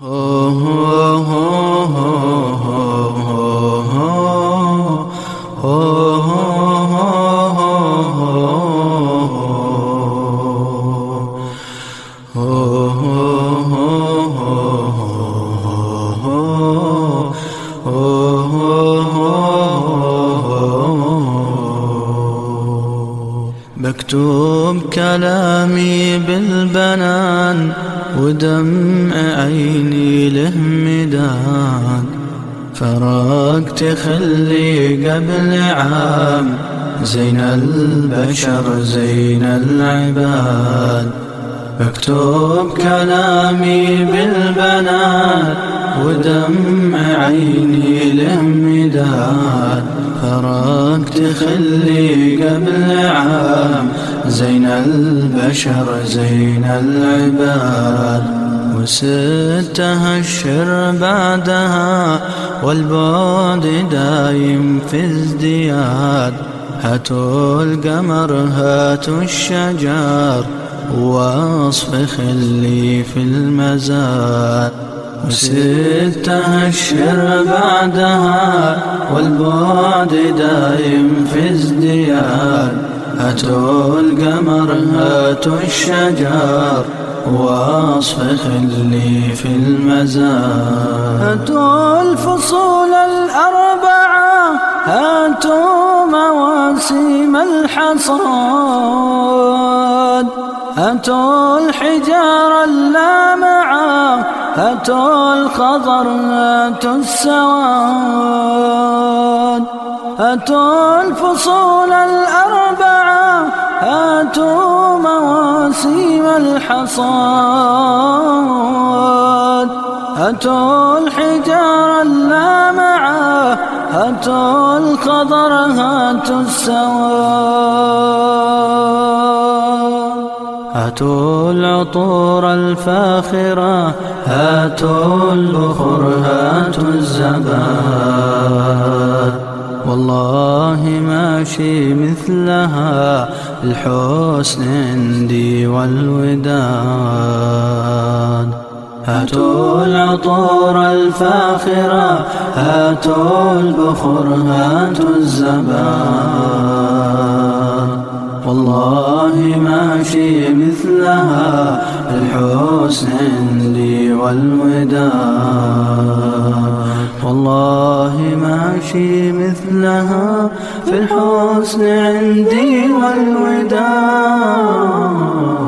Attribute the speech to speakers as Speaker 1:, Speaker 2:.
Speaker 1: بكتب كلامي بالبنان ودمع عيني له مداد، فرقت خلي قبل عام زين البشر زين العباد. بكتب كلامي بالبنان ودمع عيني له مداد، فرقت خلي قبل عام زين البشر زين العباد. وستة أشهر بعدها والبعد دايم في ازدياد، هاتوا القمر هاتوا الشجر واصف خلي في المزاد. وستة أشهر بعدها والبعد دايم في ازدياد، هاتوا القمر هاتوا الشجر واصف خلي في المزاد. هاتوا الفصول الأربعة هاتوا مواسم الحصاد، هاتوا الحجار اللامعة هاتوا الخضر هاتوا السواد. هاتوا الفصول الأربعة هاتوا مواسم الحصاد، هاتوا الحجار اللامعة هاتوا الخضر هاتوا السواد. هاتوا العطور الفاخرة هاتوا البخور هاتوا الزباد، والله ماشي مثلها الحسن عندي والوداد. هاتوا العطور الفاخرة هاتوا البخور هاتوا الزباد، والله ماشي مثلها الحسن عندي والوداد. والله ماشي مثلها في الحسن عندي والوداد.